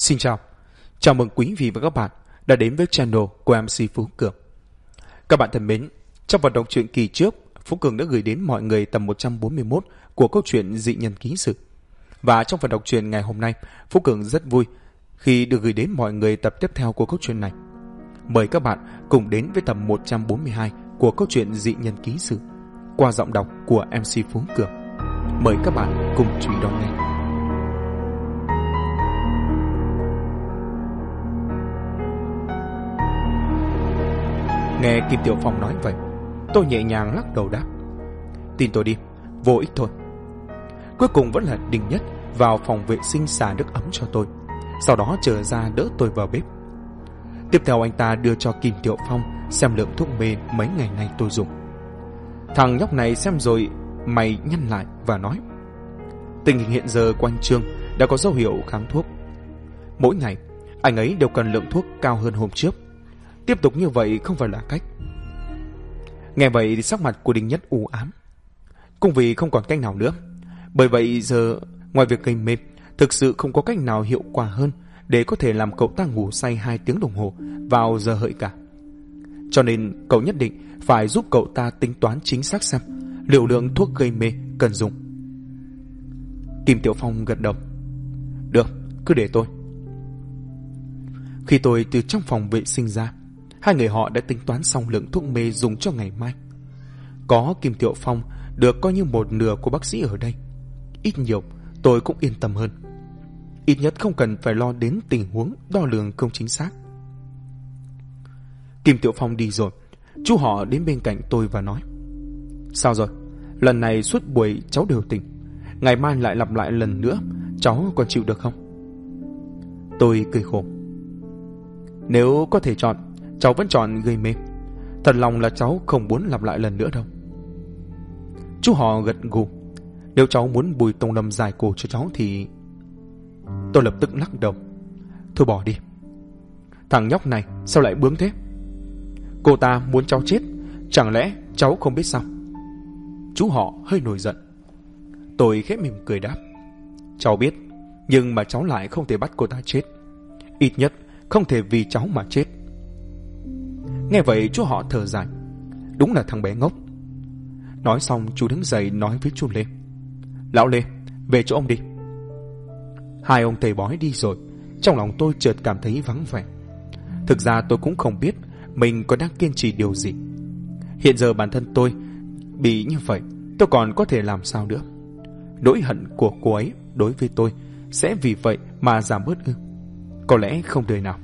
Xin chào mừng quý vị và các bạn đã đến với channel của MC Phú Cường. Các bạn thân mến, trong vận động truyện kỳ trước, Phú Cường đã gửi đến mọi người tập 141 của câu chuyện Dị Nhân Ký Sự. Và trong vận động truyện ngày hôm nay, Phú Cường rất vui khi được gửi đến mọi người tập tiếp theo của câu chuyện này. Mời các bạn cùng đến với tập 142 của câu chuyện Dị Nhân Ký Sự qua giọng đọc của MC Phú Cường. Mời các bạn cùng chú ý đón nghe. Nghe Kim Tiểu Phong nói vậy, tôi nhẹ nhàng lắc đầu đáp: tin tôi đi, vô ích thôi. Cuối cùng vẫn là Đinh Nhất vào phòng vệ sinh xả nước ấm cho tôi, sau đó trở ra đỡ tôi vào bếp. Tiếp theo anh ta đưa cho Kim Tiểu Phong xem lượng thuốc mê mấy ngày nay tôi dùng. Thằng nhóc này xem rồi mày nhăn lại và nói: tình hình hiện giờ của anh Trương đã có dấu hiệu kháng thuốc. Mỗi ngày anh ấy đều cần lượng thuốc cao hơn hôm trước. Tiếp tục như vậy không phải là cách. Nghe vậy thì sắc mặt của Đinh Nhất u ám. Cũng vì không còn cách nào nữa. Bởi vậy giờ ngoài việc gây mê, thực sự không có cách nào hiệu quả hơn để có thể làm cậu ta ngủ say 2 tiếng đồng hồ vào giờ hợi cả. Cho nên cậu nhất định phải giúp cậu ta tính toán chính xác xem liều lượng thuốc gây mê cần dùng. Kim Tiểu Phong gật đầu: được, cứ để tôi. Khi tôi từ trong phòng vệ sinh ra, hai người họ đã tính toán xong lượng thuốc mê dùng cho ngày mai. Có Kim Tiểu Phong được coi như một nửa của bác sĩ ở đây, ít nhiều tôi cũng yên tâm hơn. Ít nhất không cần phải lo đến tình huống đo lường không chính xác. Kim Tiểu Phong đi rồi, chú họ đến bên cạnh tôi và nói: sao rồi? Lần này suốt buổi cháu đều tỉnh, ngày mai lại lặp lại lần nữa, cháu còn chịu được không? Tôi cười khổ: nếu có thể chọn, cháu vẫn chọn gây mê. Thật lòng là cháu không muốn lặp lại lần nữa đâu. Chú họ gật gù: nếu cháu muốn Bùi Tông Lâm giải cổ cho cháu thì... Tôi lập tức lắc đầu: thôi bỏ đi. Thằng nhóc này sao lại bướng thế? Cô ta muốn cháu chết, chẳng lẽ cháu không biết sao? Chú họ hơi nổi giận. Tôi khẽ mỉm cười đáp: cháu biết, nhưng mà cháu lại không thể bắt cô ta chết. Ít nhất không thể vì cháu mà chết. Nghe vậy chú họ thở dài: đúng là thằng bé ngốc. Nói xong chú đứng dậy nói với chú Lê: lão Lê, về chỗ ông đi. Hai ông thầy bói đi rồi, trong lòng tôi chợt cảm thấy vắng vẻ. Thực ra tôi cũng không biết mình còn đang kiên trì điều gì. Hiện giờ bản thân tôi bị như vậy, tôi còn có thể làm sao nữa? Nỗi hận của cô ấy đối với tôi sẽ vì vậy mà giảm bớt ư? Có lẽ không đời nào.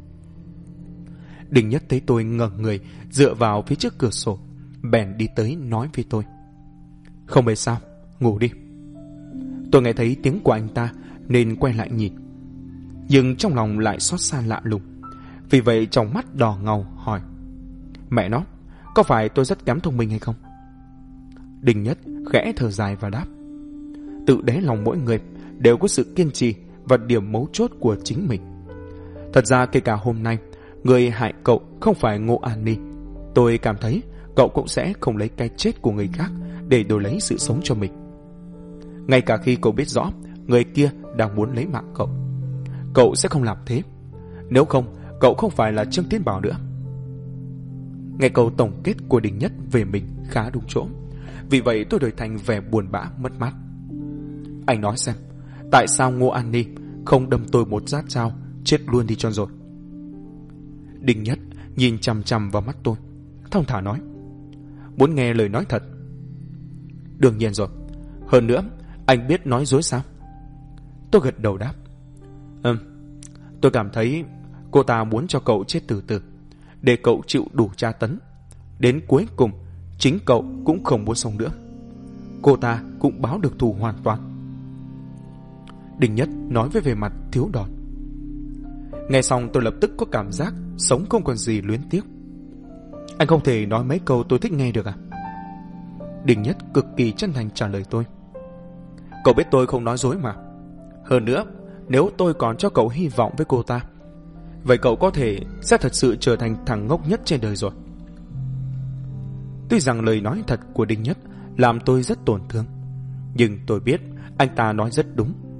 Đinh Nhất thấy tôi ngẩng người dựa vào phía trước cửa sổ, bèn đi tới nói với tôi: không biết sao, ngủ đi. Tôi nghe thấy tiếng của anh ta nên quay lại nhìn, nhưng trong lòng lại xót xa lạ lùng. Vì vậy trong mắt đỏ ngầu hỏi: mẹ nó, có phải tôi rất kém thông minh hay không? Đinh Nhất khẽ thở dài và đáp: tự đáy lòng mỗi người đều có sự kiên trì và điểm mấu chốt của chính mình. Thật ra kể cả hôm nay người hại cậu không phải Ngô An Ni, tôi cảm thấy cậu cũng sẽ không lấy cái chết của người khác để đổi lấy sự sống cho mình. Ngay cả khi cậu biết rõ người kia đang muốn lấy mạng cậu, cậu sẽ không làm thế. Nếu không, cậu không phải là Trương Tiến Bảo nữa. Nghe câu tổng kết của Đinh Nhất về mình khá đúng chỗ. Vì vậy tôi đổi thành vẻ buồn bã mất mát. Anh nói xem, tại sao Ngô An Ni không đâm tôi một nhát dao chết luôn đi cho rồi? Đinh Nhất nhìn chằm chằm vào mắt tôi, thong thả nói: muốn nghe lời nói thật? Đương nhiên rồi. Hơn nữa, anh biết nói dối sao? Tôi gật đầu đáp: tôi cảm thấy cô ta muốn cho cậu chết từ từ, để cậu chịu đủ tra tấn. Đến cuối cùng, chính cậu cũng không muốn sống nữa. Cô ta cũng báo được thù hoàn toàn. Đinh Nhất nói với vẻ mặt thiếu đòn. Nghe xong tôi lập tức có cảm giác sống không còn gì luyến tiếc. Anh không thể nói mấy câu tôi thích nghe được à? Đinh Nhất cực kỳ chân thành trả lời tôi: cậu biết tôi không nói dối mà. Hơn nữa, nếu tôi còn cho cậu hy vọng với cô ta, vậy cậu có thể sẽ thật sự trở thành thằng ngốc nhất trên đời rồi. Tuy rằng lời nói thật của Đinh Nhất làm tôi rất tổn thương, nhưng tôi biết anh ta nói rất đúng.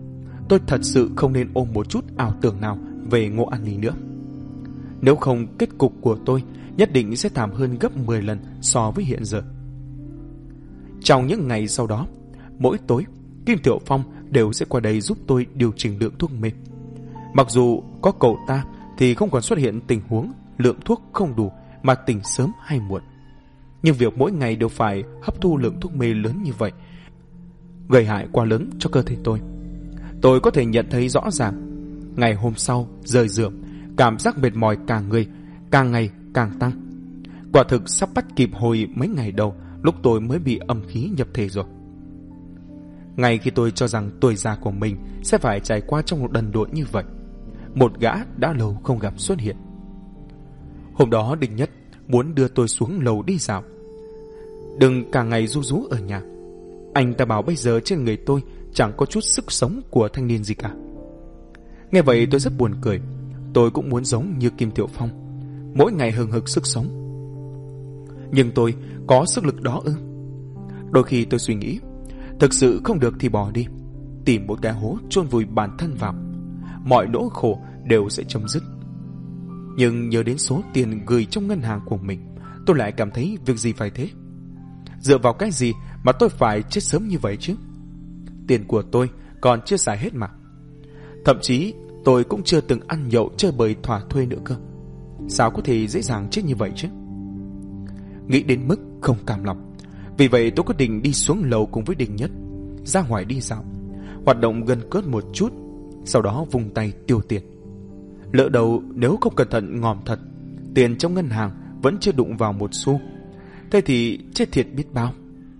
tôi thật sự không nên ôm một chút ảo tưởng nào về Ngô An Ly nữa. Nếu không, kết cục của tôi nhất định sẽ thảm hơn gấp 10 lần so với hiện giờ. Trong những ngày sau đó, mỗi tối Kim Thiệu Phong đều sẽ qua đây giúp tôi điều chỉnh lượng thuốc mê. Mặc dù có cậu ta thì không còn xuất hiện tình huống lượng thuốc không đủ mà tỉnh sớm hay muộn, nhưng việc mỗi ngày đều phải hấp thu lượng thuốc mê lớn như vậy gây hại quá lớn cho cơ thể tôi có thể nhận thấy rõ ràng. Ngày hôm sau rời giường, cảm giác mệt mỏi cả người càng ngày càng tăng. Quả thực sắp bắt kịp hồi mấy ngày đầu lúc tôi mới bị âm khí nhập thể rồi. Ngay khi tôi cho rằng tuổi già của mình sẽ phải trải qua trong một đần độn như vậy, một gã đã lâu không gặp xuất hiện. Hôm đó Đinh Nhất muốn đưa tôi xuống lầu đi dạo. Đừng cả ngày ru rú ở nhà. Anh ta bảo bây giờ trên người tôi chẳng có chút sức sống của thanh niên gì cả. Nghe vậy tôi rất buồn cười. Tôi cũng muốn giống như Kim Thiệu Phong, mỗi ngày hừng hực sức sống. Nhưng tôi có sức lực đó ư? Đôi khi tôi suy nghĩ, thực sự không được thì bỏ đi, tìm một cái hố chôn vùi bản thân vào, mọi nỗi khổ đều sẽ chấm dứt. Nhưng nhớ đến số tiền gửi trong ngân hàng của mình, tôi lại cảm thấy việc gì phải thế. Dựa vào cái gì mà tôi phải chết sớm như vậy chứ? Tiền của tôi còn chưa xài hết mà. Thậm chí tôi cũng chưa từng ăn nhậu chơi bời thỏa thuê nữa cơ. Sao có thể dễ dàng chết như vậy chứ? Nghĩ đến mức không cam lòng, vì vậy tôi quyết định đi xuống lầu cùng với Đinh Nhất, ra ngoài đi dạo, hoạt động gần cớt một chút, sau đó vung tay tiêu tiền. Lỡ đầu nếu không cẩn thận ngòm thật, tiền trong ngân hàng vẫn chưa đụng vào một xu, thế thì chết thiệt biết bao.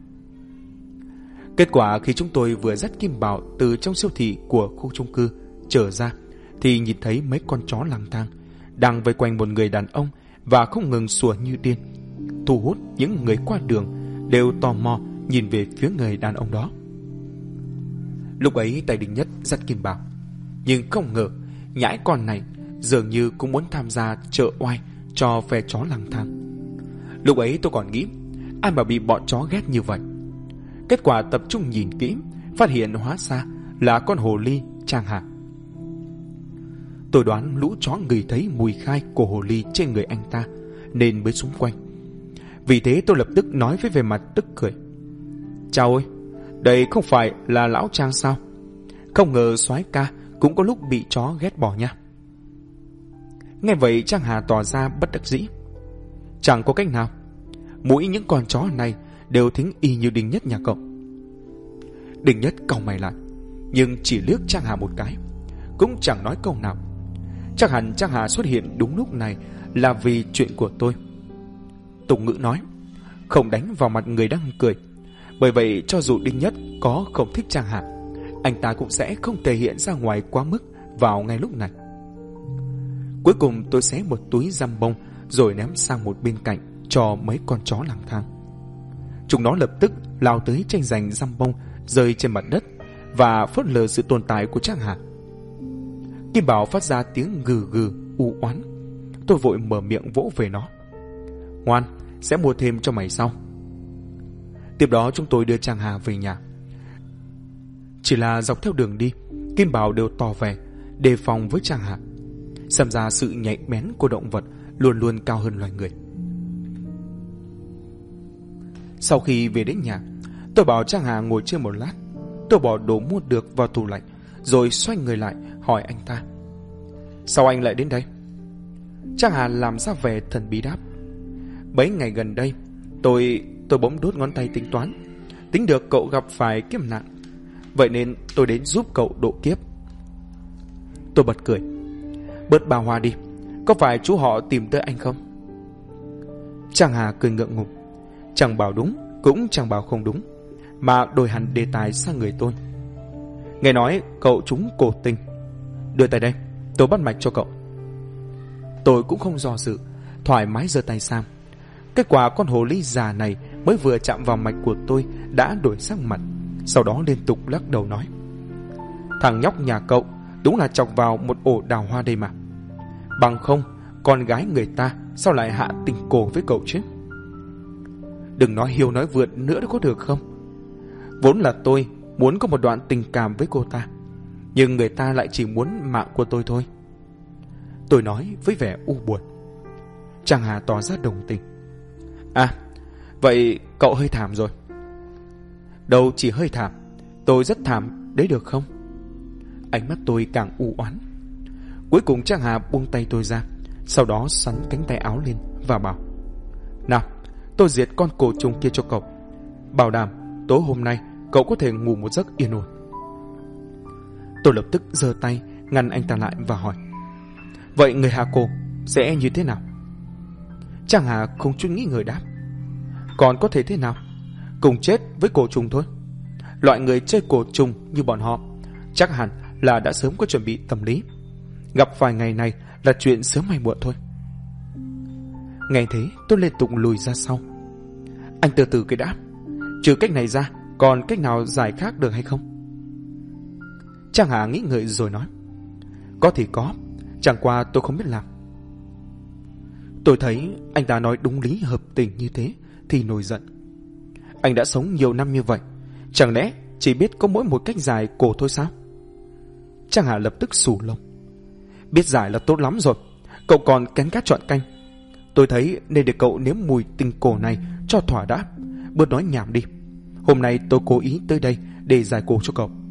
Kết quả khi chúng tôi vừa dắt Kim Bảo từ trong siêu thị của khu chung cư trở ra, thì nhìn thấy mấy con chó lang thang đang vây quanh một người đàn ông và không ngừng sủa như điên, thu hút những người qua đường đều tò mò nhìn về phía người đàn ông đó. Lúc ấy tay Đinh Nhất dắt Kim Bảo, nhưng không ngờ nhãi con này dường như cũng muốn tham gia chợ oai cho phe chó lang thang. Lúc ấy tôi còn nghĩ ai mà bị bọn chó ghét như vậy. Kết quả tập trung nhìn kỹ, phát hiện hóa ra là con hồ ly Trang Hà. Tôi đoán lũ chó ngửi thấy mùi khai của hồ ly trên người anh ta nên mới xung quanh. Vì thế tôi lập tức nói với vẻ mặt tức cười: "Chào ơi, đây không phải là lão Trang sao? Không ngờ soái ca cũng có lúc bị chó ghét bỏ nha." Nghe vậy Trang Hà tỏ ra bất đắc dĩ: "Chẳng có cách nào, mỗi những con chó này đều thính y như Đinh Nhất nhà cậu." Đinh Nhất cau mày lại, nhưng chỉ liếc Trang Hà một cái, cũng chẳng nói câu nào. Chắc hẳn Trang Hà xuất hiện đúng lúc này là vì chuyện của tôi. Tục ngữ nói không đánh vào mặt người đang cười, bởi vậy cho dù Đinh Nhất có không thích Trang Hà, anh ta cũng sẽ không thể hiện ra ngoài quá mức vào ngay lúc này. Cuối cùng tôi xé một túi giam bông rồi ném sang một bên cạnh cho mấy con chó lang thang. Chúng nó lập tức lao tới tranh giành giam bông rơi trên mặt đất và phớt lờ sự tồn tại của Trang Hà. Kim Bảo phát ra tiếng gừ gừ u oán. Tôi vội mở miệng vỗ về nó: "Ngoan, sẽ mua thêm cho mày sau." Tiếp đó chúng tôi đưa Trang Hà về nhà. Chỉ là dọc theo đường đi, Kim Bảo đều tỏ vẻ đề phòng với Trang Hà. Xem ra sự nhạy bén của động vật luôn luôn cao hơn loài người. Sau khi về đến nhà, tôi bảo Trang Hà ngồi chơi một lát. Tôi bỏ đồ mua được vào tủ lạnh, rồi xoay người lại hỏi anh ta: "Sao anh lại đến đây?" Trang Hà làm ra vẻ thần bí đáp: "Mấy ngày gần đây tôi bỗng đốt ngón tay tính toán, tính được cậu gặp phải kiếp nạn, vậy nên tôi đến giúp cậu độ kiếp." Tôi bật cười: "Bớt bà hoa đi, có phải chú họ tìm tới anh không?" Trang Hà cười ngượng ngùng, chẳng bảo đúng cũng chẳng bảo không đúng, mà đổi hẳn đề tài sang người tôi: "Nghe nói cậu trúng cổ tinh, đưa tay đây, tôi bắt mạch cho cậu." Tôi cũng không do dự, thoải mái giơ tay sang. Kết quả con hồ ly già này mới vừa chạm vào mạch của tôi đã đổi sắc mặt, sau đó liên tục lắc đầu nói: "Thằng nhóc nhà cậu đúng là chọc vào một ổ đào hoa đây mà. Bằng không, con gái người ta sao lại hạ tình cổ với cậu chứ? Đừng nói hiêu nói vượn nữa có được không? Vốn là tôi muốn có một đoạn tình cảm với cô ta, nhưng người ta lại chỉ muốn mạng của tôi thôi. Tôi nói với vẻ u buồn. Trang Hà tỏ ra đồng tình. À, vậy cậu hơi thảm rồi. Đâu chỉ hơi thảm, tôi rất thảm đấy được không? Ánh mắt tôi càng u oán. Cuối cùng Trang Hà buông tay tôi ra, sau đó xắn cánh tay áo lên và bảo: nào, tôi diệt con cổ trùng kia cho cậu. Bảo đảm tối hôm nay cậu có thể ngủ một giấc yên ổn. Tôi lập tức giơ tay ngăn anh ta lại và hỏi: vậy người hạ cổ sẽ như thế nào? Trang Hà không chút nghĩ ngợi đáp: còn có thể thế nào? Cùng chết với cổ trùng thôi. Loại người chơi cổ trùng như bọn họ chắc hẳn là đã sớm có chuẩn bị tâm lý. Gặp phải ngày này là chuyện sớm hay muộn thôi. Nghe thế tôi liên tục lùi ra sau. Anh từ từ cái đã, trừ cách này ra còn cách nào giải khác được hay không? Trang Hà nghĩ ngợi rồi nói: có thì có, chẳng qua tôi không biết làm. Tôi thấy anh ta nói đúng lý hợp tình như thế thì nổi giận. Anh đã sống nhiều năm như vậy, chẳng lẽ chỉ biết có mỗi một cách giải cổ thôi sao? Trang Hà lập tức xù lông. Biết giải là tốt lắm rồi, cậu còn kén cá chọn canh. Tôi thấy nên để cậu nếm mùi tình cổ này cho thỏa đã, bớt nói nhảm đi. Hôm nay tôi cố ý tới đây để giải cổ cho cậu.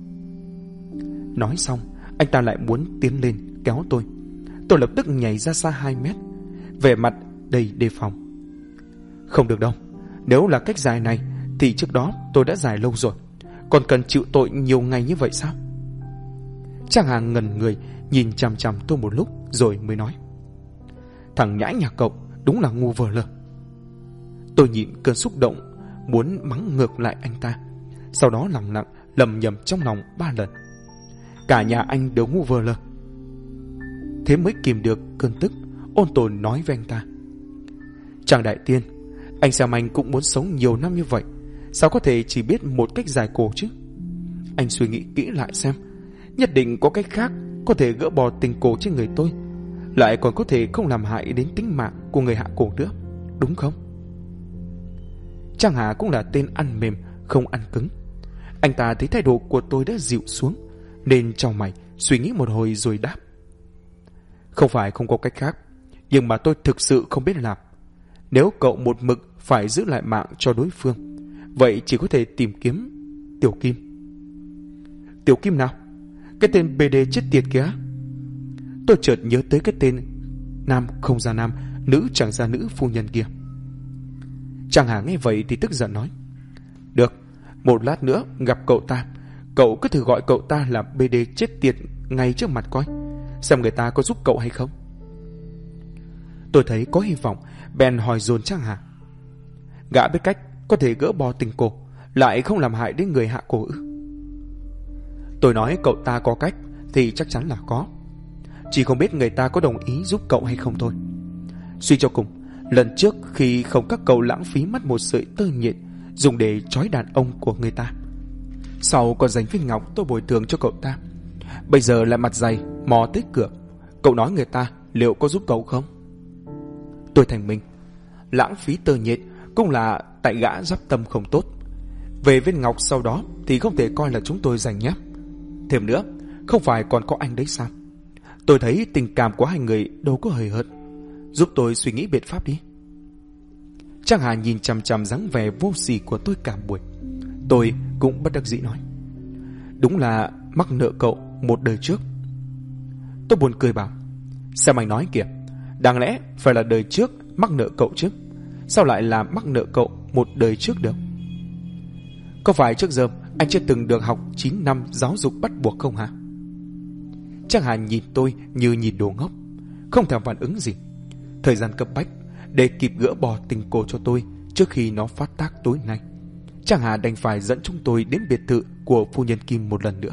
Nói xong, anh ta lại muốn tiến lên kéo tôi. Tôi lập tức nhảy ra xa 2 mét, vẻ mặt đầy đề phòng. Không được đâu, nếu là cách giải này thì trước đó tôi đã giải lâu rồi, còn cần chịu tội nhiều ngày như vậy sao? Trang Hà ngẩn người nhìn chằm chằm tôi một lúc rồi mới nói: thằng nhãi nhà cậu đúng là ngu vờ lờ. Tôi nhịn cơn xúc động muốn mắng ngược lại anh ta, sau đó lẳng lặng lầm nhầm trong lòng 3 lần: cả nhà anh đều ngu vờ lờ. Thế mới kìm được cơn tức, ôn tồn nói với anh ta: Trang đại tiên, anh xem anh cũng muốn sống nhiều năm như vậy, sao có thể chỉ biết một cách giải cổ chứ? Anh suy nghĩ kỹ lại xem, nhất định có cách khác có thể gỡ bỏ tình cổ trên người tôi, lại còn có thể không làm hại đến tính mạng của người hạ cổ nữa, đúng không? Trang Hà cũng là tên ăn mềm không ăn cứng. Anh ta thấy thái độ của tôi đã dịu xuống nên chau mày suy nghĩ một hồi rồi đáp: không phải không có cách khác, nhưng mà tôi thực sự không biết làm. Nếu cậu một mực phải giữ lại mạng cho đối phương, vậy chỉ có thể tìm kiếm Tiểu Kim. Tiểu Kim nào? Cái tên BD chết tiệt kìa. Tôi chợt nhớ tới cái tên nam không ra nam, nữ chẳng ra nữ phu nhân kia. Trang Hà nghe vậy thì tức giận nói: được, một lát nữa gặp cậu ta, cậu cứ thử gọi cậu ta là BD chết tiệt ngay trước mặt coi, xem người ta có giúp cậu hay không. Tôi thấy có hy vọng, bèn hỏi dồn Trang Hà: gã biết cách có thể gỡ bỏ tình cổ, lại không làm hại đến người hạ cổ ư? Tôi nói cậu ta có cách thì chắc chắn là có, chỉ không biết người ta có đồng ý giúp cậu hay không thôi. Suy cho cùng, lần trước khi không các cậu lãng phí mất một sợi tơ nhện dùng để trói đàn ông của người ta, sau còn dành viên ngọc tôi bồi thường cho cậu ta, bây giờ lại mặt dày mò tới cửa, cậu nói người ta liệu có giúp cậu không? Tôi thành minh, lãng phí tơ nhện cũng là tại gã giáp tâm không tốt. Về viên ngọc sau đó thì không thể coi là chúng tôi giành nhé. Thêm nữa, không phải còn có anh đấy sao? Tôi thấy tình cảm của hai người đâu có hời hợt, giúp tôi suy nghĩ biện pháp đi. Trang Hà nhìn chằm chằm dáng vẻ vô sỉ của tôi cả buổi. Tôi cũng bất đắc dĩ nói: đúng là mắc nợ cậu một đời trước. Tôi buồn cười bảo: xem anh nói kìa, đáng lẽ phải là đời trước mắc nợ cậu chứ, sao lại là mắc nợ cậu một đời trước được? Có phải trước giờ anh chưa từng được học 9 năm giáo dục bắt buộc không hả? Trang Hà nhìn tôi như nhìn đồ ngốc, không thèm phản ứng gì. Thời gian cấp bách, để kịp gỡ bỏ tình cổ cho tôi trước khi nó phát tác tối nay, Trang Hà đành phải dẫn chúng tôi đến biệt thự của phu nhân Kim một lần nữa.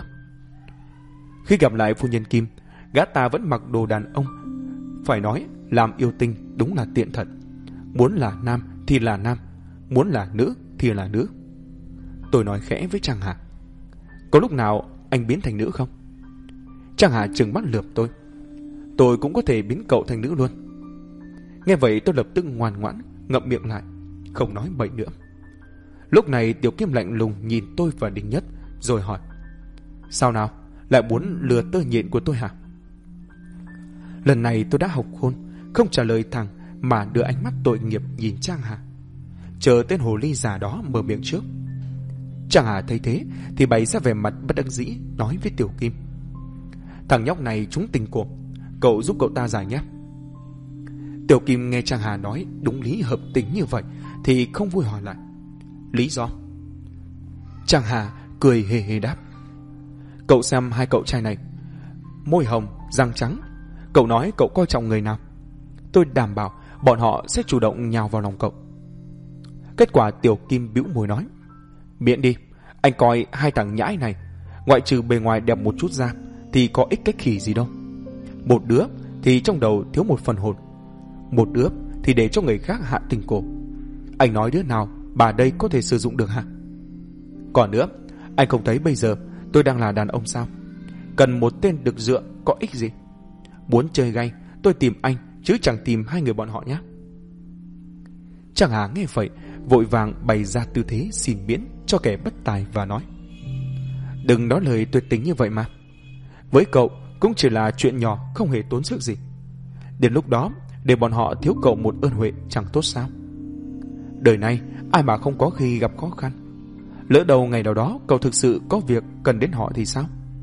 Khi gặp lại phu nhân Kim, gã ta vẫn mặc đồ đàn ông. Phải nói làm yêu tinh đúng là tiện thật, muốn là nam thì là nam, muốn là nữ thì là nữ. Tôi nói khẽ với Trang Hà: có lúc nào anh biến thành nữ không? Trang Hà trừng mắt lườm tôi: tôi cũng có thể biến cậu thành nữ luôn. Nghe vậy tôi lập tức ngoan ngoãn ngậm miệng lại, không nói bậy nữa. Lúc này Tiểu Kim lạnh lùng nhìn tôi và Đinh Nhất rồi hỏi: sao nào, lại muốn lừa tơ nhện của tôi hả? Lần này tôi đã học khôn, không trả lời thẳng mà đưa ánh mắt tội nghiệp nhìn Trang Hà, chờ tên hồ ly già đó mở miệng trước. Trang Hà thấy thế thì bày ra vẻ mặt bất đắc dĩ, nói với Tiểu Kim: thằng nhóc này trúng tình cổ, cậu giúp cậu ta giải nhé. Tiểu Kim nghe Trang Hà nói đúng lý hợp tình như vậy thì không vui hỏi lại: lý do? Trang Hà cười hề hề đáp: cậu xem hai cậu trai này, môi hồng, răng trắng, cậu nói cậu coi trọng người nào, tôi đảm bảo bọn họ sẽ chủ động nhào vào lòng cậu. Kết quả Tiểu Kim bĩu môi nói: miễn đi, anh coi hai thằng nhãi này, ngoại trừ bề ngoài đẹp một chút ra thì có ích cái khỉ gì đâu. Một đứa thì trong đầu thiếu một phần hồn, một đứa thì để cho người khác hạ tình cổ. Anh nói đứa nào bà đây có thể sử dụng được hả? Còn nữa, anh không thấy bây giờ tôi đang là đàn ông sao? Cần một tên được dựa có ích gì? Muốn chơi gay tôi tìm anh chứ chẳng tìm hai người bọn họ nhé. Trang Hà nghe vậy vội vàng bày ra tư thế xin miễn cho kẻ bất tài và nói: đừng nói lời tuyệt tình như vậy mà. Với cậu cũng chỉ là chuyện nhỏ, không hề tốn sức gì. Đến lúc đó để bọn họ thiếu cậu một ơn huệ chẳng tốt sao? Đời này ai mà không có khi gặp khó khăn. Lỡ đầu ngày nào đó cậu thực sự có việc cần đến họ thì sao?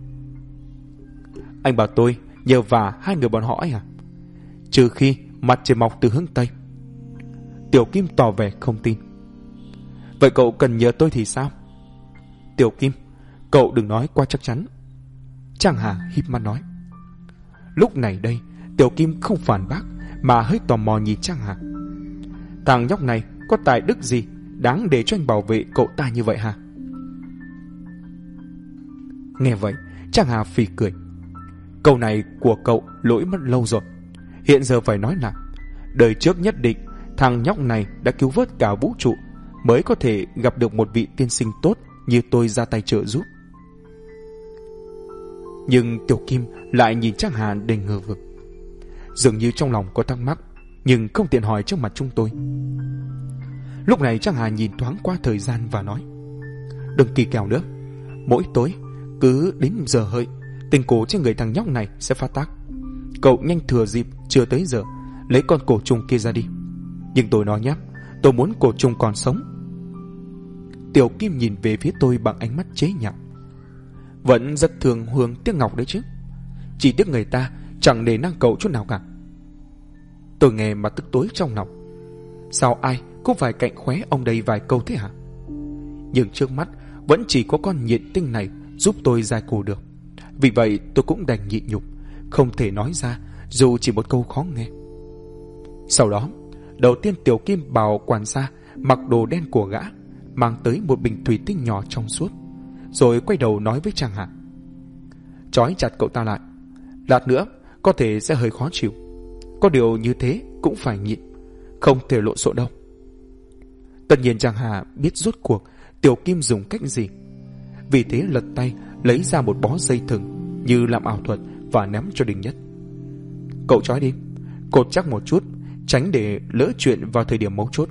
Anh bảo tôi nhờ vả hai người bọn họ ấy à? Trừ khi mặt trời mọc từ hướng Tây. Tiểu Kim tỏ vẻ không tin. Vậy cậu cần nhờ tôi thì sao? Tiểu Kim, cậu đừng nói quá chắc chắn. Trang Hà híp mắt nói. Lúc này đây Tiểu Kim không phản bác mà hơi tò mò nhìn Trang Hà. Thằng nhóc này có tài đức gì đáng để cho anh bảo vệ cậu ta như vậy hả? Nghe vậy Trang Hà phì cười. Câu này của cậu lỗi mất lâu rồi. Hiện giờ phải nói là đời trước nhất định thằng nhóc này đã cứu vớt cả vũ trụ mới có thể gặp được một vị tiên sinh tốt như tôi ra tay trợ giúp. Nhưng Tiểu Kim lại nhìn Trang Hà đầy ngờ vực, dường như trong lòng có thắc mắc nhưng không tiện hỏi trước mặt chúng tôi. Lúc này Trang Hà nhìn thoáng qua thời gian và nói: đừng kỳ kèo nữa, mỗi tối cứ đến giờ hợi tình cổ trên người thằng nhóc này sẽ phát tác. Cậu nhanh thừa dịp chưa tới giờ lấy con cổ trùng kia ra đi. Nhưng tôi nói nhé, tôi muốn cổ trùng còn sống. Tiểu Kim nhìn về phía tôi bằng ánh mắt chế nhạo. Vẫn rất thường hương tiếc ngọc đấy chứ. Chỉ tiếc người ta chẳng nể nang cậu chút nào cả. Tôi nghe mà tức tối trong lòng. Sao ai cũng phải cạnh khóe ông đây vài câu thế hả? Nhưng trước mắt vẫn chỉ có con nhện tinh này giúp tôi giải cổ được. Vì vậy tôi cũng đành nhịn nhục, không thể nói ra dù chỉ một câu khó nghe. Sau đó đầu tiên Tiểu Kim bảo quản gia mặc đồ đen của gã mang tới một bình thủy tinh nhỏ trong suốt, rồi quay đầu nói với Trang Hà: trói chặt cậu ta lại, lát nữa có thể sẽ hơi khó chịu. Có điều như thế cũng phải nhịn, không thể lộn xộn đâu. Tất nhiên Trang Hà biết rốt cuộc Tiểu Kim dùng cách gì, vì thế lật tay lấy ra một bó dây thừng như làm ảo thuật và ném cho Đình Nhất. Cậu trói đi, cột chắc một chút, tránh để lỡ chuyện vào thời điểm mấu chốt.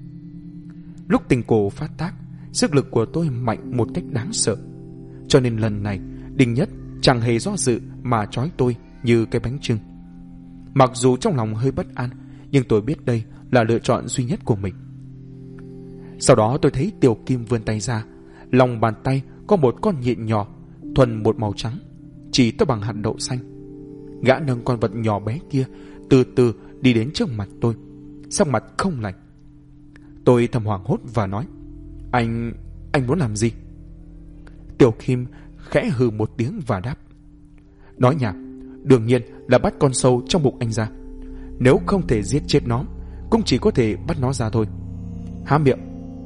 Lúc tình cổ phát tác, sức lực của tôi mạnh một cách đáng sợ, cho nên lần này Đình Nhất chẳng hề do dự mà trói tôi như cái bánh chưng. Mặc dù trong lòng hơi bất an, nhưng tôi biết đây là lựa chọn duy nhất của mình. Sau đó tôi thấy Tiểu Kim vươn tay ra, lòng bàn tay có một con nhện nhỏ, thuần một màu trắng, chỉ to bằng hạt đậu xanh. Gã nâng con vật nhỏ bé kia từ từ đi đến trước mặt tôi, sắc mặt không lành. Tôi thầm hoảng hốt và nói: Anh muốn làm gì? Tiểu Kim khẽ hừ một tiếng và đáp: nói nhảm, đương nhiên là bắt con sâu trong bụng anh ra. Nếu không thể giết chết nó, cũng chỉ có thể bắt nó ra thôi. Há miệng.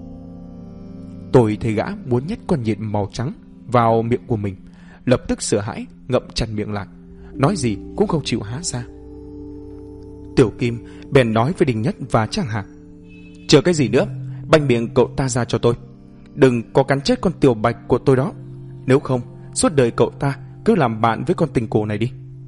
Tôi thấy gã muốn nhét con nhện màu trắng vào miệng của mình, lập tức sợ hãi ngậm chặt miệng lại, nói gì cũng không chịu há ra. Tiểu Kim bèn nói với Đình Nhất và Trang Hà: chờ cái gì nữa, banh miệng cậu ta ra cho tôi. Đừng có cắn chết con tiểu bạch của tôi đó, nếu không suốt đời cậu ta cứ làm bạn với con tình cổ này đi.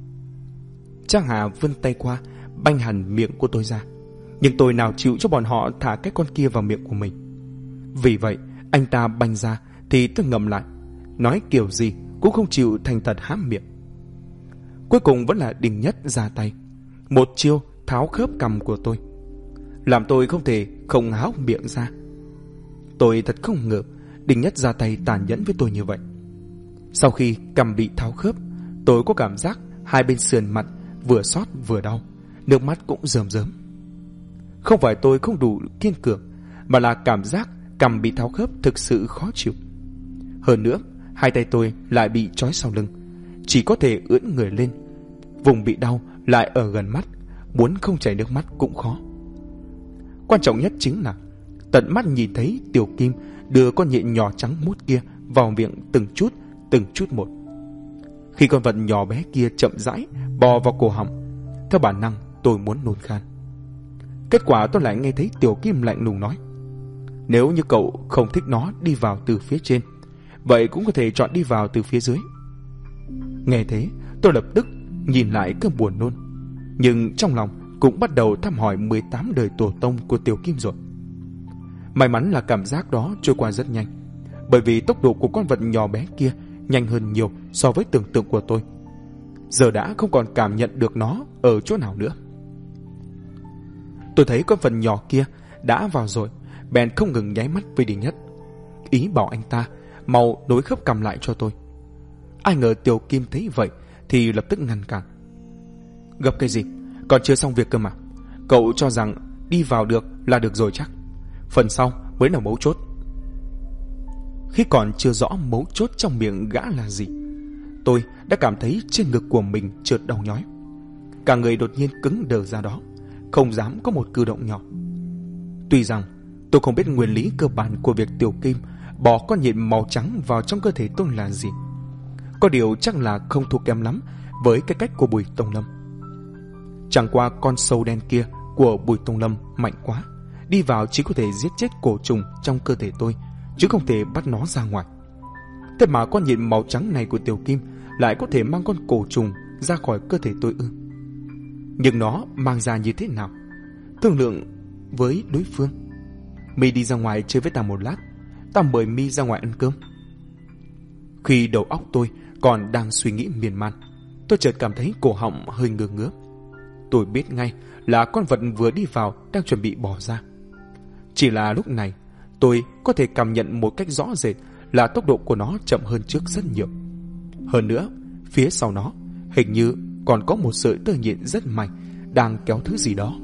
Trang Hà vươn tay qua banh hẳn miệng của tôi ra, nhưng tôi nào chịu cho bọn họ thả cái con kia vào miệng của mình. Vì vậy anh ta banh ra thì tôi ngậm lại, nói kiểu gì cũng không chịu thành thật hám miệng. Cuối cùng vẫn là Đình Nhất ra tay, một chiêu tháo khớp cằm của tôi, làm tôi không thể không há miệng ra. Tôi thật không ngờ Đình Nhất ra tay tàn nhẫn với tôi như vậy. Sau khi cằm bị tháo khớp, tôi có cảm giác hai bên sườn mặt vừa xót vừa đau, nước mắt cũng rơm rớm. Không phải tôi không đủ kiên cường, mà là cảm giác cằm bị tháo khớp thực sự khó chịu. Hơn nữa, hai tay tôi lại bị trói sau lưng, chỉ có thể ưỡn người lên. Vùng bị đau lại ở gần mắt, muốn không chảy nước mắt cũng khó. Quan trọng nhất chính là tận mắt nhìn thấy Tiểu Kim đưa con nhện nhỏ trắng muốt kia vào miệng từng chút một. Khi con vật nhỏ bé kia chậm rãi bò vào cổ họng, theo bản năng tôi muốn nôn khan. Kết quả tôi lại nghe thấy Tiểu Kim lạnh lùng nói: nếu như cậu không thích nó đi vào từ phía trên, vậy cũng có thể chọn đi vào từ phía dưới. Nghe thế, tôi lập tức nhìn lại cơn buồn nôn, nhưng trong lòng cũng bắt đầu thăm hỏi 18 đời tổ tông của Tiểu Kim rồi. May mắn là cảm giác đó trôi qua rất nhanh, bởi vì tốc độ của con vật nhỏ bé kia nhanh hơn nhiều so với tưởng tượng của tôi. Giờ đã không còn cảm nhận được nó ở chỗ nào nữa. Tôi thấy con vật nhỏ kia đã vào rồi, bèn không ngừng nháy mắt với Đình Nhất, ý bảo anh ta mau nối khớp cằm lại cho tôi. Ai ngờ Tiểu Kim thấy vậy thì lập tức ngăn cản: gấp cái gì, còn chưa xong việc cơ mà. Cậu cho rằng đi vào được là được rồi chắc, phần sau mới là mấu chốt. Khi còn chưa rõ mấu chốt trong miệng gã là gì, tôi đã cảm thấy trên ngực của mình chợt đau nhói, cả người đột nhiên cứng đờ ra đó, không dám có một cử động nhỏ. Tuy rằng tôi không biết nguyên lý cơ bản của việc Tiểu Kim bỏ con nhện màu trắng vào trong cơ thể tôi là gì, có điều chắc là không thua kém lắm với cái cách của Bùi Tông Lâm. Chẳng qua con sâu đen kia của Bùi Tông Lâm mạnh quá, đi vào chỉ có thể giết chết cổ trùng trong cơ thể tôi, chứ không thể bắt nó ra ngoài. Thế mà con nhện màu trắng này của Tiểu Kim lại có thể mang con cổ trùng ra khỏi cơ thể tôi ư? Nhưng nó mang ra như thế nào? Thương lượng với đối phương: mi đi ra ngoài chơi với ta một lát, ta mời mi ra ngoài ăn cơm. Khi đầu óc tôi còn đang suy nghĩ miên man, tôi chợt cảm thấy cổ họng hơi ngứa ngứa. Tôi biết ngay là con vật vừa đi vào đang chuẩn bị bỏ ra. Chỉ là lúc này tôi có thể cảm nhận một cách rõ rệt là tốc độ của nó chậm hơn trước rất nhiều. Hơn nữa, phía sau nó hình như còn có một sợi tơ nhện rất mạnh đang kéo thứ gì đó.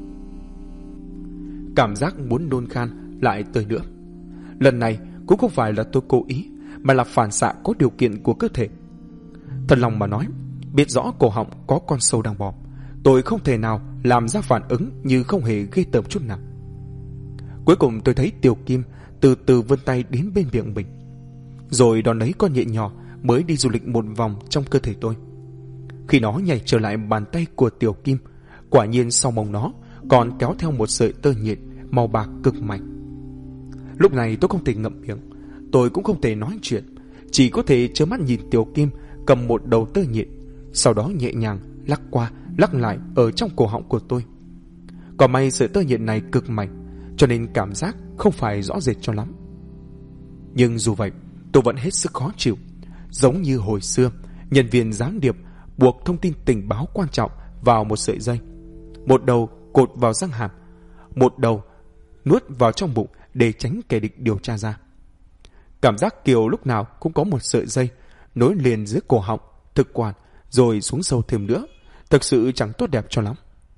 Cảm giác muốn nôn khan lại tới nữa. Lần này cũng không phải là tôi cố ý, mà là phản xạ có điều kiện của cơ thể. Thật lòng mà nói, biết rõ cổ họng có con sâu đang bò, tôi không thể nào làm ra phản ứng như không hề gây tởm chút nào. Cuối cùng tôi thấy Tiểu Kim từ từ vươn tay đến bên miệng mình, rồi đón lấy con nhện nhỏ mới đi du lịch một vòng trong cơ thể tôi. Khi nó nhảy trở lại bàn tay của Tiểu Kim, quả nhiên sau mông nó còn kéo theo một sợi tơ nhện màu bạc cực mạnh. Lúc này tôi không thể ngậm miệng, tôi cũng không thể nói chuyện, chỉ có thể trơ mắt nhìn Tiểu Kim cầm một đầu tơ nhện, sau đó nhẹ nhàng lắc qua lắc lại ở trong cổ họng của tôi. Còn may sợi tơ nhện này cực mạnh, cho nên cảm giác không phải rõ rệt cho lắm. Nhưng dù vậy, tôi vẫn hết sức khó chịu, giống như hồi xưa nhân viên gián điệp buộc thông tin tình báo quan trọng vào một sợi dây, một đầu cột vào răng hàm, một đầu nuốt vào trong bụng để tránh kẻ địch điều tra ra. Cảm giác kiểu lúc nào cũng có một sợi dây nối liền dưới cổ họng, thực quản rồi xuống sâu thêm nữa, thực sự chẳng tốt đẹp cho lắm.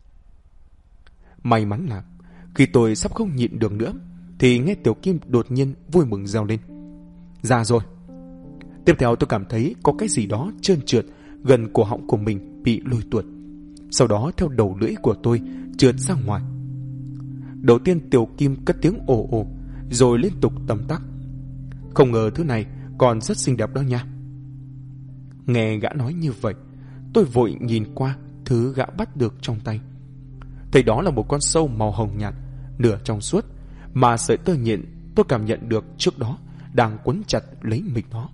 May mắn là khi tôi sắp không nhịn được nữa thì nghe Tiểu Kim đột nhiên vui mừng reo lên: ra rồi. Tiếp theo tôi cảm thấy có cái gì đó trơn trượt gần cổ họng của mình bị lôi tuột, sau đó theo đầu lưỡi của tôi trượt ra ngoài. Đầu tiên Tiểu Kim cất tiếng ồ ồ, rồi liên tục tấm tắc: không ngờ thứ này còn rất xinh đẹp đó nha. Nghe gã nói như vậy, tôi vội nhìn qua thứ gã bắt được trong tay. Thấy đó là một con sâu màu hồng nhạt, nửa trong suốt, mà sợi tơ nhện tôi cảm nhận được trước đó đang quấn chặt lấy mình nó.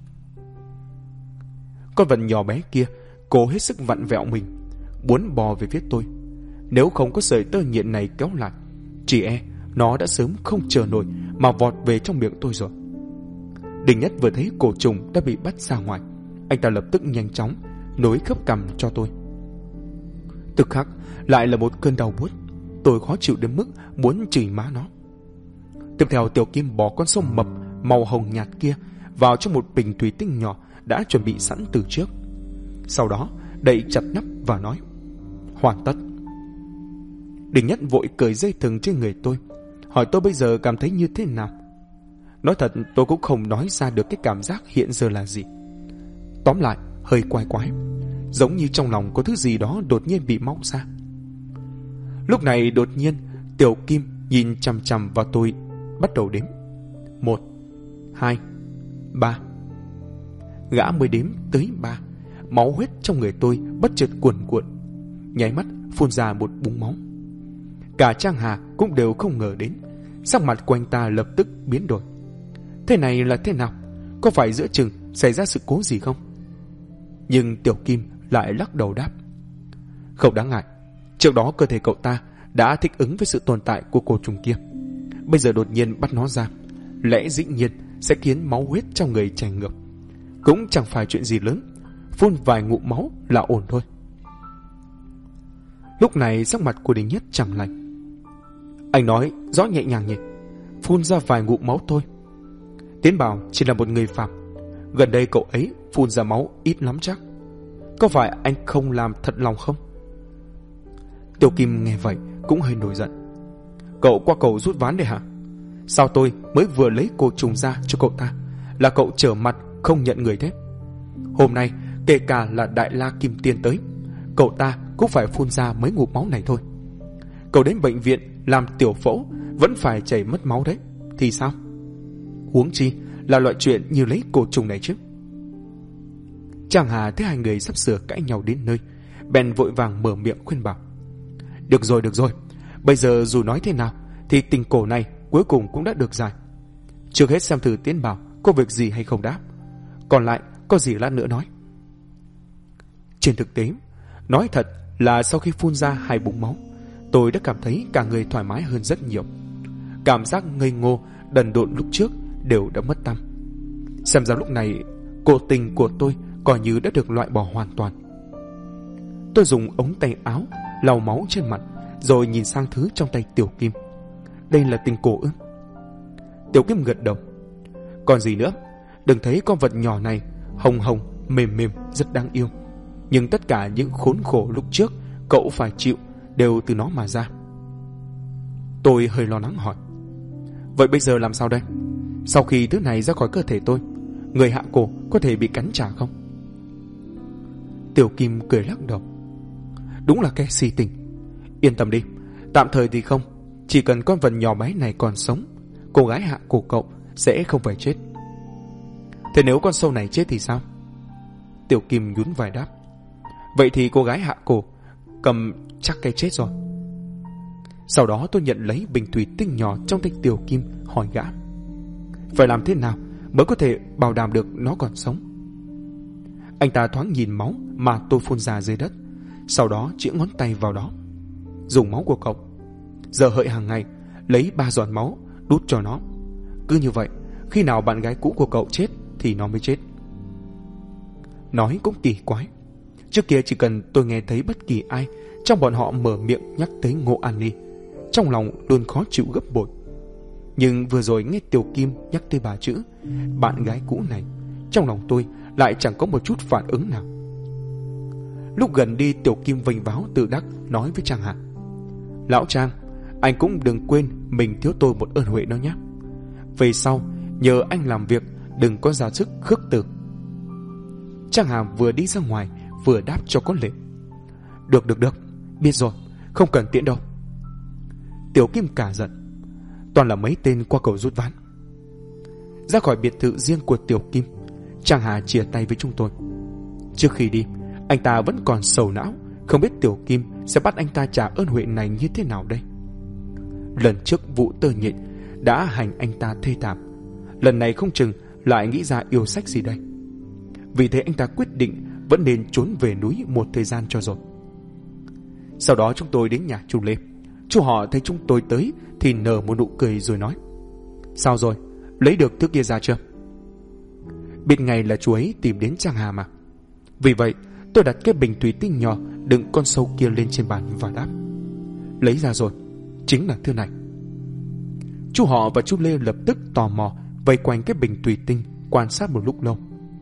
Con vật nhỏ bé kia cố hết sức vặn vẹo mình, muốn bò về phía tôi. Nếu không có sợi tơ nhện này kéo lại, chỉ e nó đã sớm không chờ nổi mà vọt về trong miệng tôi rồi. Đình Nhất vừa thấy cổ trùng đã bị bắt ra ngoài, Anh ta lập tức nhanh chóng nối khớp cằm cho tôi. Tức khắc lại là một cơn đau buốt. Tôi khó chịu đến mức muốn chửi má nó. Tiếp theo Tiểu Kim bỏ con sâu mập màu hồng nhạt kia vào trong một bình thủy tinh nhỏ đã chuẩn bị sẵn từ trước. Sau đó đậy chặt nắp và nói: hoàn tất. Đình Nhất vội cởi dây thừng trên người tôi, hỏi tôi bây giờ cảm thấy như thế nào. Nói thật tôi cũng không nói ra được cái cảm giác hiện giờ là gì. Tóm lại hơi quái quái, giống như trong lòng có thứ gì đó đột nhiên bị móc ra. Lúc này đột nhiên Tiểu Kim nhìn chằm chằm vào tôi, bắt đầu đếm. 1, 2, 3. Gã mới đếm tới 3, máu huyết trong người tôi bất chợt cuồn cuộn, nháy mắt phun ra một búng máu. Cả Trang Hà cũng đều không ngờ đến, sắc mặt của anh ta lập tức biến đổi. Thế này là thế nào? Có phải giữa chừng xảy ra sự cố gì không? Nhưng Tiểu Kim lại lắc đầu đáp: không đáng ngại, trước đó cơ thể cậu ta đã thích ứng với sự tồn tại của cô trùng kia. Bây giờ đột nhiên bắt nó ra, lẽ dĩ nhiên sẽ khiến máu huyết trong người chảy ngược. Cũng chẳng phải chuyện gì lớn, phun vài ngụm máu là ổn thôi. Lúc này sắc mặt của Đình Nhất trầm lạnh. Anh nói rõ nhẹ nhàng nhỉ? Phun ra vài ngụm máu thôi. Tiến Bảo chỉ là một người phạm, gần đây cậu ấy phun ra máu ít lắm chắc. Có phải anh không làm thật lòng không? Tiểu Kim nghe vậy cũng hơi nổi giận. Cậu qua cầu rút ván đây hả? Sao tôi mới vừa lấy cô trùng ra cho cậu ta là cậu trở mặt không nhận người thế? Hôm nay kể cả là Đại La Kim Tiên tới, cậu ta cũng phải phun ra mấy ngụm máu này thôi. Cậu đến bệnh viện làm tiểu phẫu vẫn phải chảy mất máu đấy thì sao? Huống chi là loại chuyện như lấy cô trùng này chứ. Trang Hà thấy hai người sắp sửa cãi nhau đến nơi, bèn vội vàng mở miệng khuyên bảo: được rồi, bây giờ dù nói thế nào thì tình cổ này cuối cùng cũng đã được giải. Trước hết xem thử Tiến Bảo có việc gì hay không đã, còn lại có gì lát nữa nói. Trên thực tế, nói thật là sau khi phun ra 2 búng máu, tôi đã cảm thấy cả người thoải mái hơn rất nhiều. Cảm giác ngây ngô đần độn lúc trước đều đã mất tăm. Xem ra lúc này cổ tình của tôi coi như đã được loại bỏ hoàn toàn. Tôi dùng ống tay áo lau máu trên mặt, rồi nhìn sang thứ trong tay Tiểu Kim. Đây là tình cổ ư? Tiểu Kim gật đầu. Còn gì nữa? Đừng thấy con vật nhỏ này hồng hồng mềm mềm rất đáng yêu, nhưng tất cả những khốn khổ lúc trước cậu phải chịu đều từ nó mà ra. Tôi hơi lo lắng hỏi: vậy bây giờ làm sao đây? Sau khi thứ này ra khỏi cơ thể tôi, người hạ cổ có thể bị cắn trả không? Tiểu Kim cười lắc đầu. Đúng là kẻ si tình. Yên tâm đi, tạm thời thì không. Chỉ cần con vật nhỏ bé này còn sống, cô gái hạ cổ cậu sẽ không phải chết. Thế nếu con sâu này chết thì sao? Tiểu Kim nhún vai đáp: vậy thì cô gái hạ cổ cầm chắc cái chết rồi. Sau đó tôi nhận lấy bình thủy tinh nhỏ trong tay Tiểu Kim, hỏi gã: phải làm thế nào mới có thể bảo đảm được nó còn sống? Anh ta thoáng nhìn máu mà tôi phun ra dưới đất, sau đó chĩa ngón tay vào đó. Dùng máu của cậu, giờ hợi hàng ngày lấy 3 giọt máu đút cho nó. Cứ như vậy, khi nào bạn gái cũ của cậu chết thì nó mới chết. Nói cũng kỳ quái, trước kia chỉ cần tôi nghe thấy bất kỳ ai trong bọn họ mở miệng nhắc tới Ngô An Ni, trong lòng luôn khó chịu gấp bội. Nhưng vừa rồi nghe Tiểu Kim nhắc tới 3 chữ bạn gái cũ này, trong lòng tôi lại chẳng có một chút phản ứng nào. Lúc gần đi, Tiểu Kim vênh váo tự đắc nói với Trang Hà: lão Trang, anh cũng đừng quên mình thiếu tôi một ơn huệ đó nhé. Về sau nhờ anh làm việc đừng có ra sức khước từ. Trang Hà vừa đi ra ngoài vừa đáp cho có lệ: được, biết rồi, không cần tiễn đâu. Tiểu Kim cả giận: toàn là mấy tên qua cầu rút ván. Ra khỏi biệt thự riêng của Tiểu Kim, Trang Hà chia tay với chúng tôi. Trước khi đi, anh ta vẫn còn sầu não, không biết Tiểu Kim sẽ bắt anh ta trả ơn huệ này như thế nào đây. Lần trước vụ Tơ Nhện đã hành anh ta thê thảm, lần này không chừng lại nghĩ ra yêu sách gì đây. Vì thế anh ta quyết định vẫn nên trốn về núi một thời gian cho rồi. Sau đó chúng tôi đến nhà chú Lê. Chú họ thấy chúng tôi tới thì nở một nụ cười rồi nói: sao rồi, lấy được thứ kia ra chưa? Biết ngay là chú ấy tìm đến Trang Hà mà. Vì vậy tôi đặt cái bình thủy tinh nhỏ đựng con sâu kia lên trên bàn và đáp: Lấy ra rồi, chính là thứ này. Chú Họ và chú Lê lập tức tò mò vây quanh cái bình thủy tinh quan sát một lúc lâu.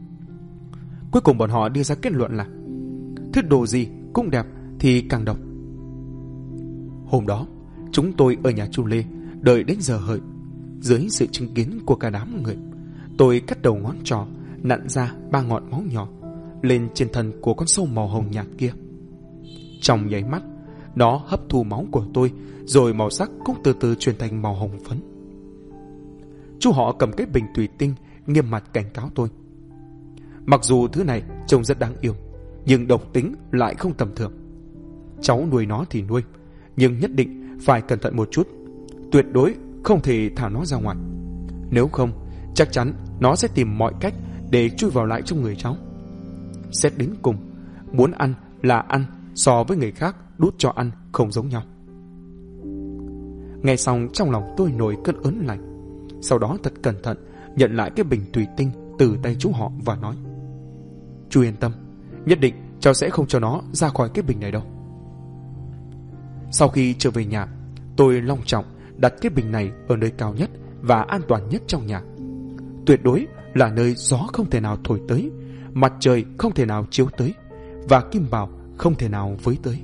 Cuối cùng bọn họ đưa ra kết luận là thứ đồ gì cũng đẹp thì càng độc. Hôm đó chúng tôi ở nhà chú Lê đợi đến giờ hợi. Dưới sự chứng kiến của cả đám người, tôi cắt đầu ngón trỏ nặn ra 3 ngọn máu nhỏ lên trên thân của con sâu màu hồng nhạt kia. Trong nháy mắt, nó hấp thu máu của tôi, rồi màu sắc cũng từ từ chuyển thành màu hồng phấn. Chú Họ cầm cái bình thủy tinh nghiêm mặt cảnh cáo tôi: Mặc dù thứ này trông rất đáng yêu, nhưng độc tính lại không tầm thường. Cháu nuôi nó thì nuôi, nhưng nhất định phải cẩn thận một chút. Tuyệt đối không thể thả nó ra ngoài. Nếu không, chắc chắn nó sẽ tìm mọi cách để chui vào lại trong người cháu. Xét đến cùng, muốn ăn là ăn, so với người khác đút cho ăn không giống nhau. Nghe xong trong lòng tôi nổi cơn ớn lạnh. Sau đó thật cẩn thận nhận lại cái bình thủy tinh từ tay chú Họ và nói: Chú yên tâm, nhất định cháu sẽ không cho nó ra khỏi cái bình này đâu. Sau khi trở về nhà, tôi long trọng đặt cái bình này ở nơi cao nhất và an toàn nhất trong nhà. Tuyệt đối là nơi gió không thể nào thổi tới, mặt trời không thể nào chiếu tới, và kim bảo không thể nào với tới.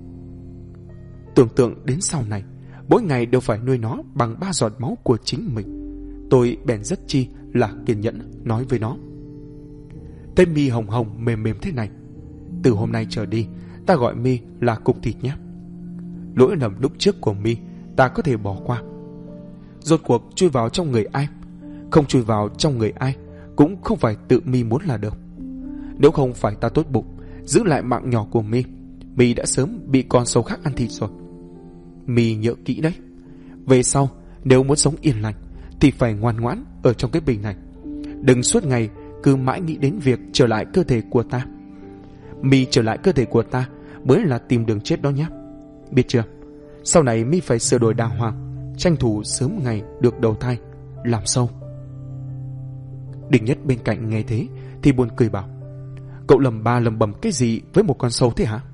Tưởng tượng đến sau này, mỗi ngày đều phải nuôi nó bằng 3 giọt máu của chính mình, tôi bèn rất chi là kiên nhẫn nói với nó: Tên mi hồng hồng mềm mềm thế này, từ hôm nay trở đi ta gọi mi là cục thịt nhé. Lỗi lầm lúc trước của mi ta có thể bỏ qua. Rốt cuộc chui vào trong người ai, không chui vào trong người ai cũng không phải tự mi muốn là được. Nếu không phải ta tốt bụng giữ lại mạng nhỏ của mi đã sớm bị con sâu khác ăn thịt rồi. Mi nhớ kỹ đấy, về sau nếu muốn sống yên lành thì phải ngoan ngoãn ở trong cái bình này. Đừng suốt ngày cứ mãi nghĩ đến việc trở lại cơ thể của ta. Mi trở lại cơ thể của ta mới là tìm đường chết đó nhé. Biết chưa? Sau này mi phải sửa đổi đàng hoàng, tranh thủ sớm ngày được đầu thai làm sâu. Đinh Nhất bên cạnh nghe thế thì buồn cười bảo: Cậu lầm ba lầm bầm cái gì với một con sâu thế hả?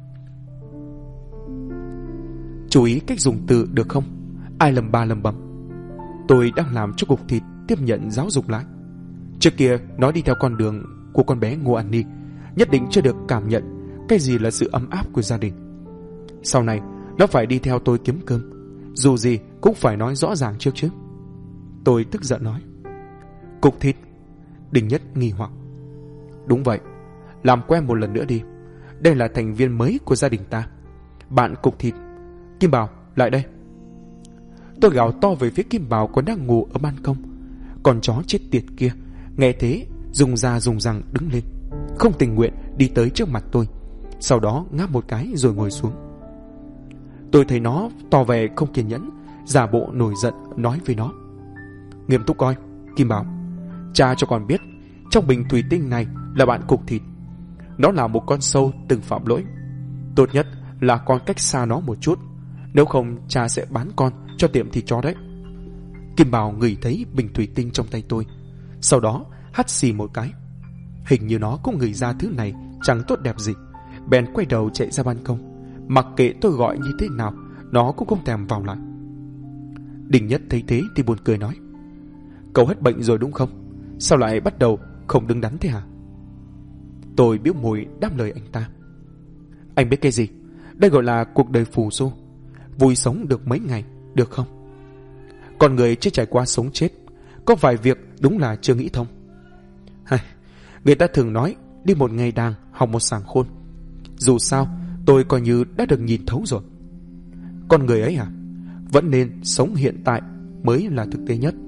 Chú ý cách dùng từ được không? Ai lầm ba lầm bầm? Tôi đang làm cho cục thịt tiếp nhận giáo dục lại. Trước kia nó đi theo con đường của con bé Ngô An Ni, nhất định chưa được cảm nhận cái gì là sự ấm áp của gia đình. Sau này nó phải đi theo tôi kiếm cơm, dù gì cũng phải nói rõ ràng trước chứ. Tôi tức giận nói: Cục thịt? Đinh Nhất nghi hoặc: Đúng vậy, làm quen một lần nữa đi. Đây là thành viên mới của gia đình ta. Bạn cục thịt, Kim Bảo, lại đây. Tôi gào to về phía Kim Bảo còn đang ngủ ở ban công. Con chó chết tiệt kia nghe thế dùng da dùng răng đứng lên, không tình nguyện đi tới trước mặt tôi, sau đó ngáp một cái rồi ngồi xuống. Tôi thấy nó tỏ vẻ không kiên nhẫn, giả bộ nổi giận nói với nó: Nghiêm túc coi, Kim Bảo, cha cho con biết trong bình thủy tinh này là bạn cục thịt. Nó là một con sâu từng phạm lỗi. Tốt nhất là con cách xa nó một chút, nếu không cha sẽ bán con cho tiệm thịt chó đấy. Kim Bảo ngửi thấy bình thủy tinh trong tay tôi, sau đó hắt xì một cái. Hình như nó cũng ngửi ra thứ này chẳng tốt đẹp gì, bèn quay đầu chạy ra ban công. Mặc kệ tôi gọi như thế nào, nó cũng không thèm vào lại. Đinh Nhất thấy thế thì buồn cười nói: Cậu hết bệnh rồi đúng không? Sao lại bắt đầu không đứng đắn thế hả? Tôi bĩu môi đáp lời anh ta: Anh biết cái gì? Đây gọi là cuộc đời phù du, vui sống được mấy ngày, được không? Con người chưa trải qua sống chết, có vài việc đúng là chưa nghĩ thông. Người ta thường nói đi một ngày đàng học một sàng khôn. Dù sao tôi coi như đã được nhìn thấu rồi. Con người ấy à, vẫn nên sống hiện tại mới là thực tế nhất.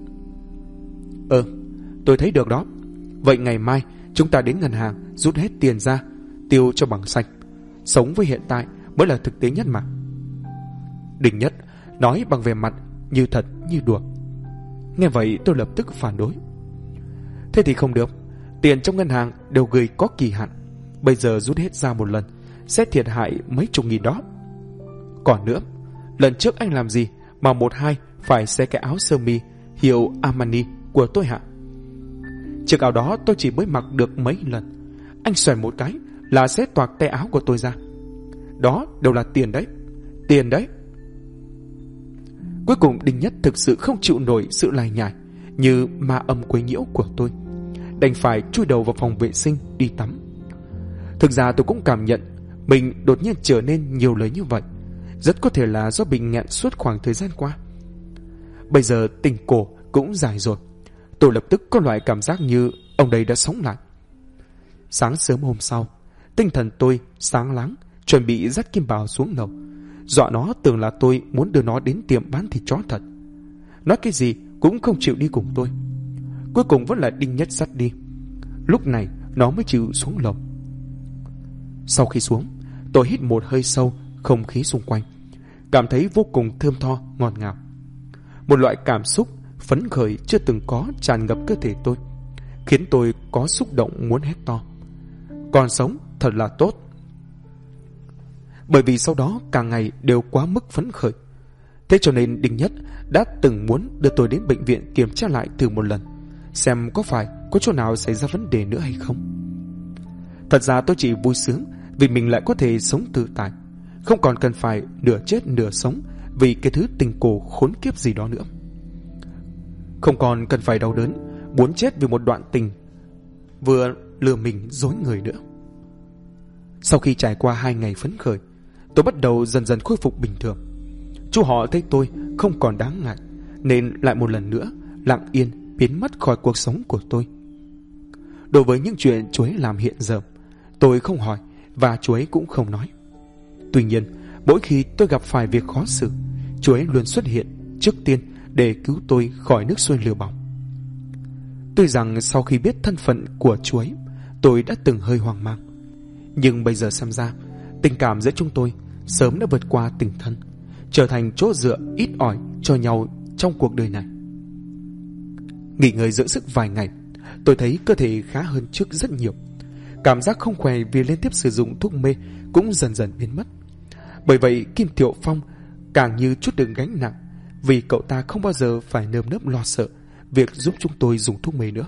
Tôi thấy được đó. Vậy ngày mai chúng ta đến ngân hàng rút hết tiền ra, tiêu cho bằng sạch. Sống với hiện tại mới là thực tế nhất mà. Đinh Nhất nói bằng vẻ mặt như thật như đùa. Nghe vậy tôi lập tức phản đối: Thế thì không được, tiền trong ngân hàng đều gửi có kỳ hạn, bây giờ rút hết ra một lần sẽ thiệt hại mấy chục nghìn đó. Còn nữa, lần trước anh làm gì mà một hai phải xé cái áo sơ mi hiệu Armani của tôi hả? Chiếc áo đó tôi chỉ mới mặc được mấy lần, Anh xoay một cái là sẽ toạc tay áo của tôi ra. Đó đều là tiền đấy. Tiền đấy. Cuối cùng Đinh Nhất thực sự không chịu nổi sự lải nhải như ma âm quấy nhiễu của tôi, đành phải chui đầu vào phòng vệ sinh đi tắm. Thực ra tôi cũng cảm nhận mình đột nhiên trở nên nhiều lời như vậy, rất có thể là do bị nghẹn suốt khoảng thời gian qua. Bây giờ tình cổ cũng dài rồi, tôi lập tức có loại cảm giác như ông đây đã sống lại. Sáng sớm hôm sau, tinh thần tôi sáng láng, chuẩn bị dắt Kim Bảo xuống lầu, dọa nó tưởng là tôi muốn đưa nó đến tiệm bán thịt chó thật. Nói cái gì cũng không chịu đi cùng tôi. Cuối cùng vẫn là Đinh Nhất dắt đi. Lúc này nó mới chịu xuống lầu. Sau khi xuống, tôi hít một hơi sâu không khí xung quanh, cảm thấy vô cùng thơm tho, ngọt ngào. Một loại cảm xúc phấn khởi chưa từng có tràn ngập cơ thể tôi, khiến tôi có xúc động muốn hét to. Còn sống thật là tốt. Bởi vì sau đó cả ngày đều quá mức phấn khởi, thế cho nên Đinh Nhất đã từng muốn đưa tôi đến bệnh viện kiểm tra lại thử một lần, xem có phải có chỗ nào xảy ra vấn đề nữa hay không. Thật ra tôi chỉ vui sướng vì mình lại có thể sống tự tại, không còn cần phải nửa chết nửa sống vì cái thứ tình cổ khốn kiếp gì đó nữa. Không còn cần phải đau đớn, muốn chết vì một đoạn tình vừa lừa mình dối người nữa. Sau khi trải qua 2 ngày phấn khởi, tôi bắt đầu dần dần khôi phục bình thường. Chú họ thấy tôi không còn đáng ngại, nên lại một lần nữa lặng yên biến mất khỏi cuộc sống của tôi. Đối với những chuyện chú ấy làm hiện giờ, tôi không hỏi và chú ấy cũng không nói. Tuy nhiên, mỗi khi tôi gặp phải việc khó xử, chú ấy luôn xuất hiện trước tiên để cứu tôi khỏi nước sôi lửa bỏng. Tuy rằng sau khi biết thân phận của chú ấy, tôi đã từng hơi hoang mang, nhưng bây giờ xem ra, tình cảm giữa chúng tôi sớm đã vượt qua tình thân, trở thành chỗ dựa ít ỏi cho nhau trong cuộc đời này. Nghỉ ngơi dưỡng sức vài ngày, tôi thấy cơ thể khá hơn trước rất nhiều. Cảm giác không khỏe vì liên tiếp sử dụng thuốc mê cũng dần dần biến mất. Bởi vậy Kim Thiệu Phong càng như chút được gánh nặng, vì cậu ta không bao giờ phải nơm nớp lo sợ việc giúp chúng tôi dùng thuốc mê nữa.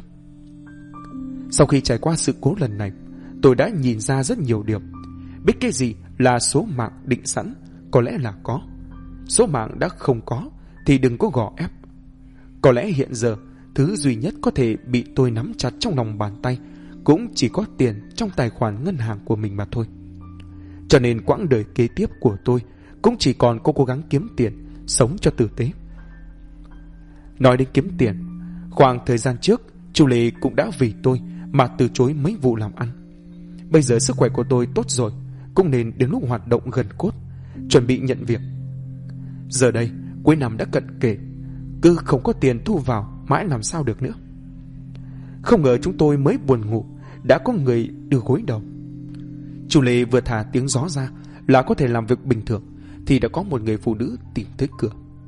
Sau khi trải qua sự cố lần này, tôi đã nhìn ra rất nhiều điều. Biết cái gì là số mạng định sẵn, có lẽ là có. Số mạng đã không có thì đừng có gò ép. Có lẽ hiện giờ thứ duy nhất có thể bị tôi nắm chặt trong lòng bàn tay cũng chỉ có tiền trong tài khoản ngân hàng của mình mà thôi. Cho nên quãng đời kế tiếp của tôi cũng chỉ còn có cố gắng kiếm tiền, sống cho tử tế. Nói đến kiếm tiền, khoảng thời gian trước chú Lê cũng đã vì tôi mà từ chối mấy vụ làm ăn. Bây giờ sức khỏe của tôi tốt rồi, cũng nên đến lúc hoạt động gần cốt, chuẩn bị nhận việc. Giờ đây cuối năm đã cận kề, cứ không có tiền thu vào mãi làm sao được nữa. Không ngờ chúng tôi mới buồn ngủ đã có người đưa gối đầu. Chú Lê vừa thả tiếng gió ra là có thể làm việc bình thường thì đã có một người phụ nữ tìm tới cửa.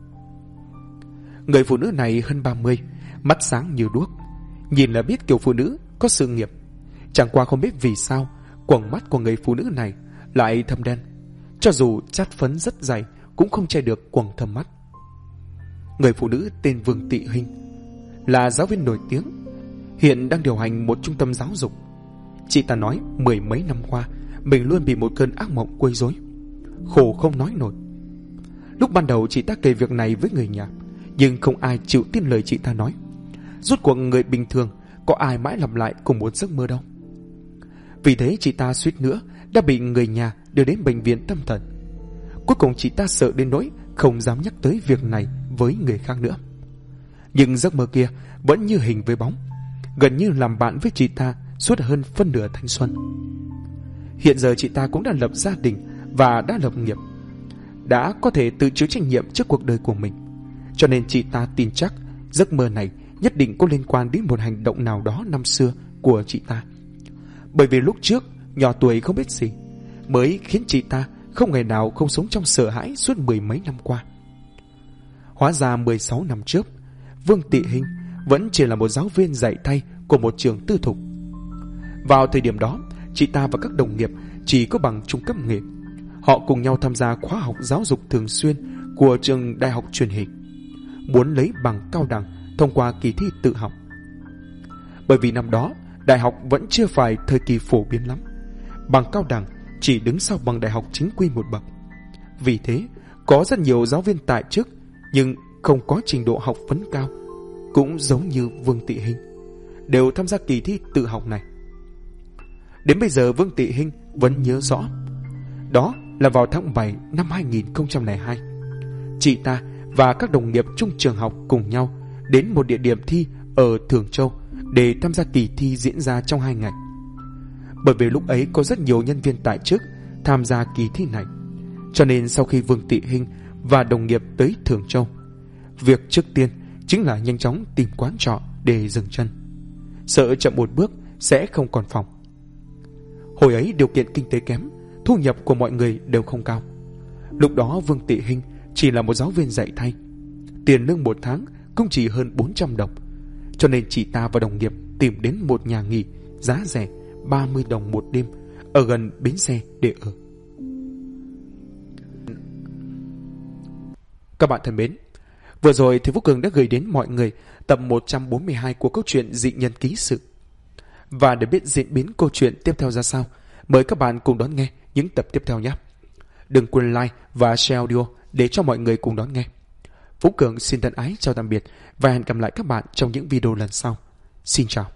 Người phụ nữ này hơn 30, mắt sáng như đuốc, nhìn là biết kiểu phụ nữ có sự nghiệp. Chẳng qua không biết vì sao quầng mắt của người phụ nữ này lại thâm đen, cho dù chát phấn rất dày cũng không che được quầng thâm mắt. Người phụ nữ tên Vương Tị Hinh, là giáo viên nổi tiếng, hiện đang điều hành một trung tâm giáo dục. Chị ta nói 10 mấy năm qua mình luôn bị một cơn ác mộng quấy rối, khổ không nói nổi. Lúc ban đầu chị ta kể việc này với người nhà, nhưng không ai chịu tin lời chị ta nói. Rốt cuộc người bình thường có ai mãi lặp lại cùng một giấc mơ đâu. Vì thế chị ta suýt nữa đã bị người nhà đưa đến bệnh viện tâm thần. Cuối cùng chị ta sợ đến nỗi không dám nhắc tới việc này với người khác nữa. Nhưng giấc mơ kia vẫn như hình với bóng, gần như làm bạn với chị ta suốt hơn phân nửa thanh xuân. Hiện giờ chị ta cũng đã lập gia đình và đã lập nghiệp, đã có thể tự chịu trách nhiệm trước cuộc đời của mình. Cho nên chị ta tin chắc giấc mơ này nhất định có liên quan đến một hành động nào đó năm xưa của chị ta. Bởi vì lúc trước nhỏ tuổi không biết gì mới khiến chị ta không ngày nào không sống trong sợ hãi suốt 10 mấy năm qua. Hóa ra 16 năm trước, Vương Tị Hinh vẫn chỉ là một giáo viên dạy thay của một trường tư thục. Vào thời điểm đó, chị ta và các đồng nghiệp chỉ có bằng trung cấp nghề. Họ cùng nhau tham gia khóa học giáo dục thường xuyên của trường Đại học Truyền hình, muốn lấy bằng cao đẳng thông qua kỳ thi tự học. Bởi vì năm đó đại học vẫn chưa phải thời kỳ phổ biến lắm. Bằng cao đẳng chỉ đứng sau bằng đại học chính quy một bậc. Vì thế, có rất nhiều giáo viên tại chức nhưng không có trình độ học vấn cao, cũng giống như Vương Tị Hinh, đều tham gia kỳ thi tự học này. Đến bây giờ Vương Tị Hinh vẫn nhớ rõ. Đó là vào tháng 7 năm 2002. Chị ta và các đồng nghiệp chung trường học cùng nhau đến một địa điểm thi ở Thường Châu để tham gia kỳ thi diễn ra trong 2 ngày. Bởi vì lúc ấy có rất nhiều nhân viên tại chức tham gia kỳ thi này, cho nên sau khi Vương Tị Hinh và đồng nghiệp tới Thường Châu, việc trước tiên chính là nhanh chóng tìm quán trọ để dừng chân, sợ chậm một bước sẽ không còn phòng. Hồi ấy điều kiện kinh tế kém, thu nhập của mọi người đều không cao. Lúc đó Vương Tị Hinh chỉ là một giáo viên dạy thay, tiền lương một tháng cũng chỉ hơn 400 đồng, cho nên chị ta và đồng nghiệp tìm đến một nhà nghỉ giá rẻ 30 đồng một đêm ở gần bến xe để ở. Các bạn thân mến, vừa rồi thì Vũ Cường đã gửi đến mọi người tập 142 của câu chuyện Dị Nhân Ký Sự. Và để biết diễn biến câu chuyện tiếp theo ra sao, mời các bạn cùng đón nghe những tập tiếp theo nhé. Đừng quên like và share audio để cho mọi người cùng đón nghe. Vũ Cường xin thân ái chào tạm biệt và hẹn gặp lại các bạn trong những video lần sau. Xin chào.